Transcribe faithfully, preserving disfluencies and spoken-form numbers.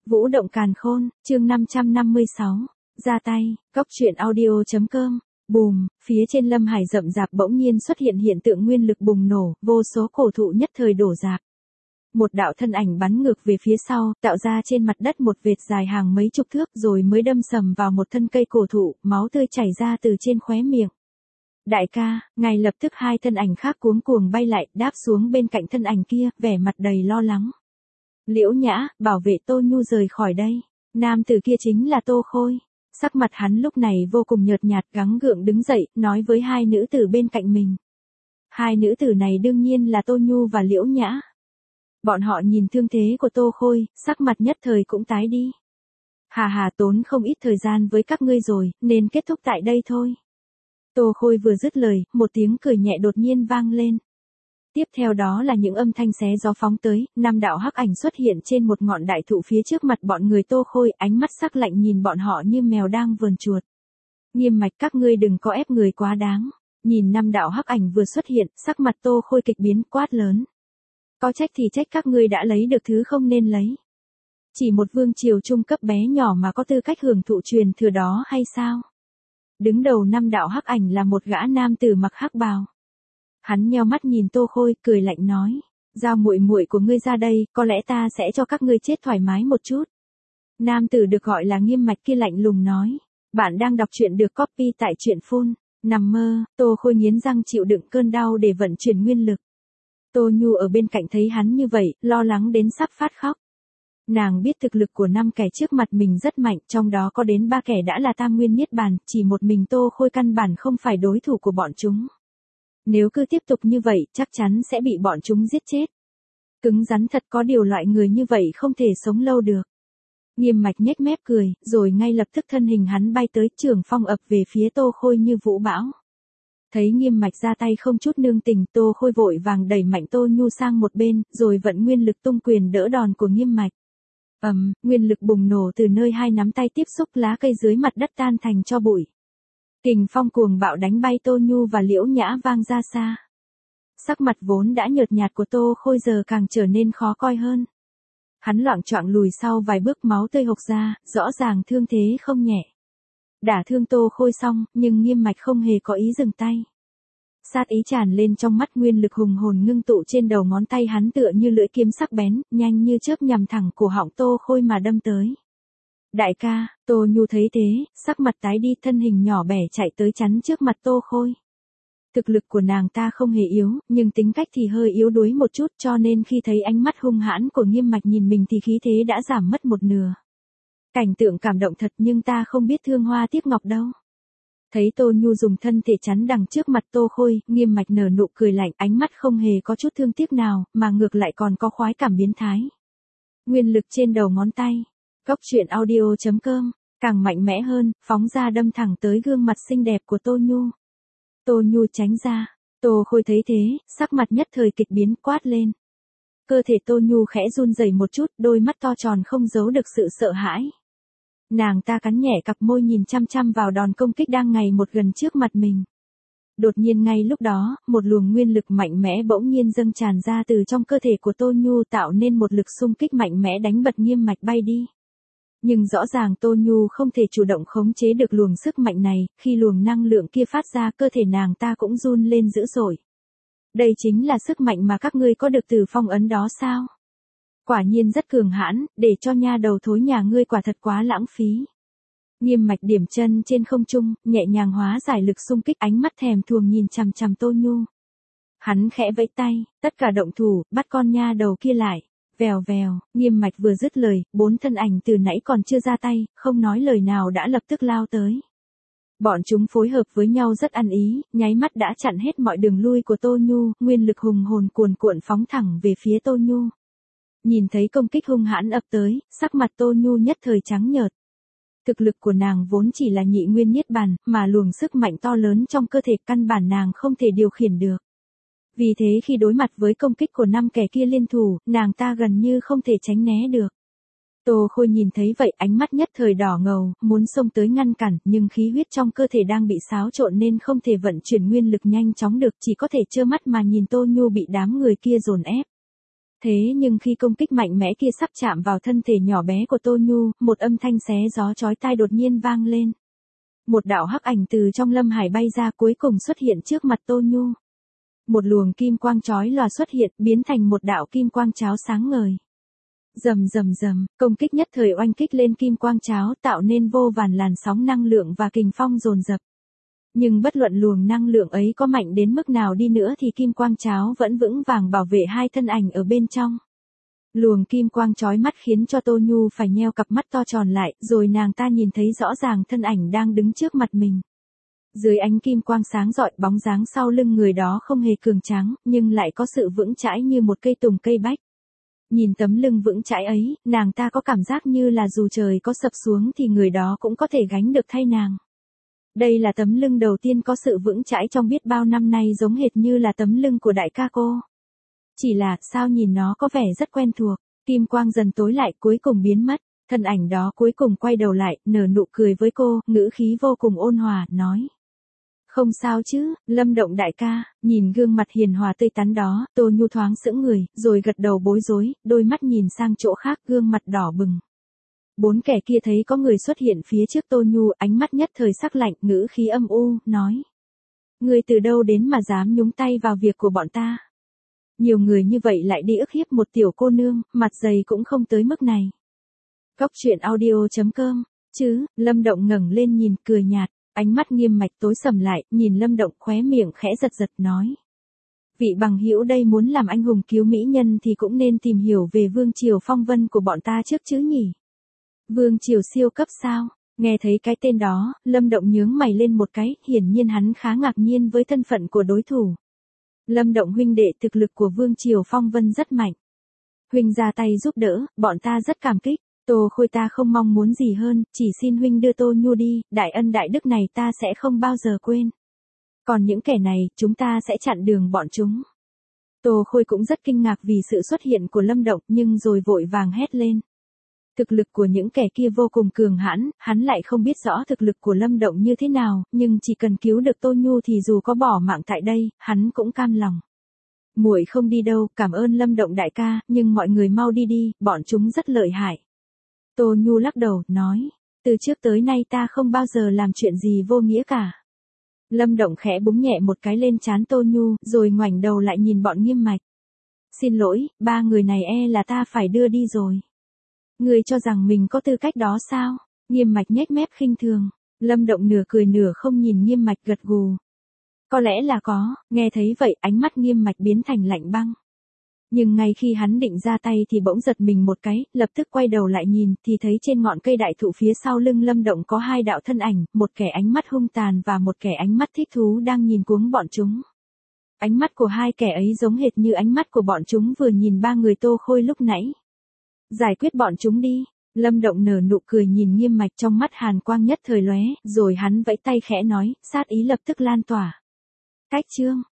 Vũ động càn khôn, chương năm trăm năm mươi sáu, ra tay, cóc truyện audio.com, bùm, phía trên lâm hải rậm rạp bỗng nhiên xuất hiện hiện tượng nguyên lực bùng nổ, vô số cổ thụ nhất thời đổ rạp. Một đạo thân ảnh bắn ngược về phía sau, tạo ra trên mặt đất một vệt dài hàng mấy chục thước rồi mới đâm sầm vào một thân cây cổ thụ, máu tươi chảy ra từ trên khóe miệng. Đại ca, ngay lập tức hai thân ảnh khác cuống cuồng bay lại, đáp xuống bên cạnh thân ảnh kia, vẻ mặt đầy lo lắng. Liễu Nhã, bảo vệ Tô Nhu rời khỏi đây. Nam tử kia chính là Tô Khôi. Sắc mặt hắn lúc này vô cùng nhợt nhạt, gắng gượng đứng dậy, nói với hai nữ tử bên cạnh mình. Hai nữ tử này đương nhiên là Tô Nhu và Liễu Nhã. Bọn họ nhìn thương thế của Tô Khôi, sắc mặt nhất thời cũng tái đi. Hà hà, tốn không ít thời gian với các ngươi rồi, nên kết thúc tại đây thôi. Tô Khôi vừa dứt lời, một tiếng cười nhẹ đột nhiên vang lên. Tiếp theo đó là những âm thanh xé gió phóng tới, năm đạo hắc ảnh xuất hiện trên một ngọn đại thụ phía trước mặt bọn người Tô Khôi, ánh mắt sắc lạnh nhìn bọn họ như mèo đang vờn chuột. Nghiêm Mạch, các ngươi đừng có ép người quá đáng. Nhìn năm đạo hắc ảnh vừa xuất hiện, sắc mặt Tô Khôi kịch biến, quát lớn. Có trách thì trách các ngươi đã lấy được thứ không nên lấy. Chỉ một vương triều trung cấp bé nhỏ mà có tư cách hưởng thụ truyền thừa đó hay sao? Đứng đầu năm đạo hắc ảnh là một gã nam tử mặc hắc bào. Hắn nheo mắt nhìn Tô Khôi, cười lạnh nói, giao muội muội của ngươi ra đây, có lẽ ta sẽ cho các ngươi chết thoải mái một chút. Nam tử được gọi là Nghiêm Mạch kia lạnh lùng nói, bạn đang đọc truyện được copy tại truyện phun, nằm mơ. Tô Khôi nghiến răng chịu đựng cơn đau để vận chuyển nguyên lực. Tô Nhu ở bên cạnh thấy hắn như vậy, lo lắng đến sắp phát khóc. Nàng biết thực lực của năm kẻ trước mặt mình rất mạnh, trong đó có đến ba kẻ đã là tam nguyên niết bàn, chỉ một mình Tô Khôi căn bản không phải đối thủ của bọn chúng. Nếu cứ tiếp tục như vậy, chắc chắn sẽ bị bọn chúng giết chết. Cứng rắn thật, có điều loại người như vậy không thể sống lâu được. Nghiêm Mạch nhếch mép cười, rồi ngay lập tức thân hình hắn bay tới, trường phong ập về phía Tô Khôi như vũ bão. Thấy Nghiêm Mạch ra tay không chút nương tình, Tô Khôi vội vàng đẩy mạnh Tô Nhu sang một bên, rồi vận nguyên lực tung quyền đỡ đòn của Nghiêm Mạch. Ầm, um, nguyên lực bùng nổ từ nơi hai nắm tay tiếp xúc, lá cây dưới mặt đất tan thành tro bụi. Kình phong cuồng bạo đánh bay Tô Nhu và Liễu Nhã vang ra xa. Sắc mặt vốn đã nhợt nhạt của Tô Khôi giờ càng trở nên khó coi hơn. Hắn loạng choạng lùi sau vài bước, máu tươi hộc ra, rõ ràng thương thế không nhẹ. Đả thương Tô Khôi xong, nhưng Nghiêm Mạch không hề có ý dừng tay. Sát ý tràn lên trong mắt, nguyên lực hùng hồn ngưng tụ trên đầu ngón tay hắn tựa như lưỡi kiếm sắc bén, nhanh như chớp nhằm thẳng cổ họng Tô Khôi mà đâm tới. Đại ca, Tô Nhu thấy thế, sắc mặt tái đi, thân hình nhỏ bẻ chạy tới chắn trước mặt Tô Khôi. Thực lực của nàng ta không hề yếu, nhưng tính cách thì hơi yếu đuối một chút, cho nên khi thấy ánh mắt hung hãn của Nghiêm Mạch nhìn mình thì khí thế đã giảm mất một nửa. Cảnh tượng cảm động thật, nhưng ta không biết thương hoa tiếc ngọc đâu. Thấy Tô Nhu dùng thân thể chắn đằng trước mặt Tô Khôi, Nghiêm Mạch nở nụ cười lạnh, ánh mắt không hề có chút thương tiếc nào, mà ngược lại còn có khoái cảm biến thái. Nguyên lực trên đầu ngón tay. Cóc truyện audio.com, càng mạnh mẽ hơn, phóng ra đâm thẳng tới gương mặt xinh đẹp của Tô Nhu. Tô Nhu tránh ra. Tô Khôi thấy thế, sắc mặt nhất thời kịch biến, quát lên. Cơ thể Tô Nhu khẽ run rẩy một chút, đôi mắt to tròn không giấu được sự sợ hãi. Nàng ta cắn nhẹ cặp môi nhìn chăm chăm vào đòn công kích đang ngày một gần trước mặt mình. Đột nhiên ngay lúc đó, một luồng nguyên lực mạnh mẽ bỗng nhiên dâng tràn ra từ trong cơ thể của Tô Nhu, tạo nên một lực xung kích mạnh mẽ đánh bật Nghiêm Mạch bay đi. Nhưng rõ ràng Tô Nhu không thể chủ động khống chế được luồng sức mạnh này, khi luồng năng lượng kia phát ra, cơ thể nàng ta cũng run lên dữ dội. Đây chính là sức mạnh mà các ngươi có được từ phong ấn đó sao? Quả nhiên rất cường hãn, để cho nha đầu thối nhà ngươi quả thật quá lãng phí. Nghiêm Mạch điểm chân trên không trung, nhẹ nhàng hóa giải lực xung kích, ánh mắt thèm thuồng nhìn chằm chằm Tô Nhu. Hắn khẽ vẫy tay, tất cả động thủ, bắt con nha đầu kia lại. Vèo vèo, Nghiêm Mạch vừa dứt lời, bốn thân ảnh từ nãy còn chưa ra tay, không nói lời nào đã lập tức lao tới. Bọn chúng phối hợp với nhau rất ăn ý, nháy mắt đã chặn hết mọi đường lui của Tô Nhu, nguyên lực hùng hồn cuồn cuộn phóng thẳng về phía Tô Nhu. Nhìn thấy công kích hung hãn ập tới, sắc mặt Tô Nhu nhất thời trắng nhợt. Thực lực của nàng vốn chỉ là nhị nguyên niết bàn, mà luồng sức mạnh to lớn trong cơ thể căn bản nàng không thể điều khiển được. Vì thế khi đối mặt với công kích của năm kẻ kia liên thủ, nàng ta gần như không thể tránh né được. Tô Khôi nhìn thấy vậy, ánh mắt nhất thời đỏ ngầu, muốn xông tới ngăn cản, nhưng khí huyết trong cơ thể đang bị xáo trộn nên không thể vận chuyển nguyên lực nhanh chóng được, chỉ có thể trơ mắt mà nhìn Tô Nhu bị đám người kia dồn ép. Thế nhưng khi công kích mạnh mẽ kia sắp chạm vào thân thể nhỏ bé của Tô Nhu, một âm thanh xé gió chói tai đột nhiên vang lên. Một đạo hắc ảnh từ trong lâm hải bay ra cuối cùng xuất hiện trước mặt Tô Nhu. Một luồng kim quang chói lòa xuất hiện biến thành một đạo kim quang cháo sáng ngời. Rầm rầm rầm, công kích nhất thời oanh kích lên kim quang cháo tạo nên vô vàn làn sóng năng lượng và kình phong dồn dập. Nhưng bất luận luồng năng lượng ấy có mạnh đến mức nào đi nữa thì kim quang cháo vẫn vững vàng bảo vệ hai thân ảnh ở bên trong. Luồng kim quang chói mắt khiến cho Tô Nhu phải nheo cặp mắt to tròn lại, rồi nàng ta nhìn thấy rõ ràng thân ảnh đang đứng trước mặt mình. Dưới ánh kim quang sáng rọi, bóng dáng sau lưng người đó không hề cường tráng, nhưng lại có sự vững chãi như một cây tùng cây bách. Nhìn tấm lưng vững chãi ấy, nàng ta có cảm giác như là dù trời có sập xuống thì người đó cũng có thể gánh được thay nàng. Đây là tấm lưng đầu tiên có sự vững chãi trong biết bao năm nay, giống hệt như là tấm lưng của đại ca cô. Chỉ là, sao nhìn nó có vẻ rất quen thuộc, kim quang dần tối lại cuối cùng biến mất, thân ảnh đó cuối cùng quay đầu lại, nở nụ cười với cô, ngữ khí vô cùng ôn hòa, nói. Không sao chứ, Lâm Động đại ca, nhìn gương mặt hiền hòa tươi tắn đó, Tô Nhu thoáng sững người, rồi gật đầu bối rối, đôi mắt nhìn sang chỗ khác, gương mặt đỏ bừng. Bốn kẻ kia thấy có người xuất hiện phía trước Tô Nhu, ánh mắt nhất thời sắc lạnh, ngữ khí âm u, nói. Ngươi từ đâu đến mà dám nhúng tay vào việc của bọn ta? Nhiều người như vậy lại đi ức hiếp một tiểu cô nương, mặt dày cũng không tới mức này. Cóc truyện audio chấm com, chứ, Lâm Động ngẩng lên nhìn, cười nhạt, ánh mắt nghiêm mạch tối sầm lại, nhìn Lâm Động khóe miệng khẽ giật giật nói. Vị bằng hữu đây muốn làm anh hùng cứu mỹ nhân thì cũng nên tìm hiểu về vương triều phong vân của bọn ta trước chứ nhỉ? Vương triều siêu cấp sao? Nghe thấy cái tên đó, Lâm Động nhướng mày lên một cái, hiển nhiên hắn khá ngạc nhiên với thân phận của đối thủ. Lâm Động huynh đệ, thực lực của vương triều phong vân rất mạnh. Huynh ra tay giúp đỡ, bọn ta rất cảm kích. Tô Khôi ta không mong muốn gì hơn, chỉ xin huynh đưa Tô Nhu đi, đại ân đại đức này ta sẽ không bao giờ quên. Còn những kẻ này, chúng ta sẽ chặn đường bọn chúng. Tô Khôi cũng rất kinh ngạc vì sự xuất hiện của Lâm Động, nhưng rồi vội vàng hét lên. Thực lực của những kẻ kia vô cùng cường hãn, hắn lại không biết rõ thực lực của Lâm Động như thế nào, nhưng chỉ cần cứu được Tô Nhu thì dù có bỏ mạng tại đây, hắn cũng cam lòng. Muội không đi đâu, cảm ơn Lâm Động đại ca, nhưng mọi người mau đi đi, bọn chúng rất lợi hại. Tô Nhu lắc đầu, nói, từ trước tới nay ta không bao giờ làm chuyện gì vô nghĩa cả. Lâm Động khẽ búng nhẹ một cái lên trán Tô Nhu, rồi ngoảnh đầu lại nhìn bọn Nghiêm Mạch. Xin lỗi, ba người này e là ta phải đưa đi rồi. Ngươi cho rằng mình có tư cách đó sao? Nghiêm Mạch nhếch mép khinh thường. Lâm Động nửa cười nửa không nhìn Nghiêm Mạch gật gù. Có lẽ là có, nghe thấy vậy ánh mắt Nghiêm Mạch biến thành lạnh băng. Nhưng ngay khi hắn định ra tay thì bỗng giật mình một cái, lập tức quay đầu lại nhìn thì thấy trên ngọn cây đại thụ phía sau lưng Lâm Động có hai đạo thân ảnh, một kẻ ánh mắt hung tàn và một kẻ ánh mắt thích thú đang nhìn cuống bọn chúng. Ánh mắt của hai kẻ ấy giống hệt như ánh mắt của bọn chúng vừa nhìn ba người Tô Khôi lúc nãy. Giải quyết bọn chúng đi. Lâm Động nở nụ cười nhìn Nghiêm Mạch, trong mắt hàn quang nhất thời lóe, rồi hắn vẫy tay khẽ nói, sát ý lập tức lan tỏa. Cách chương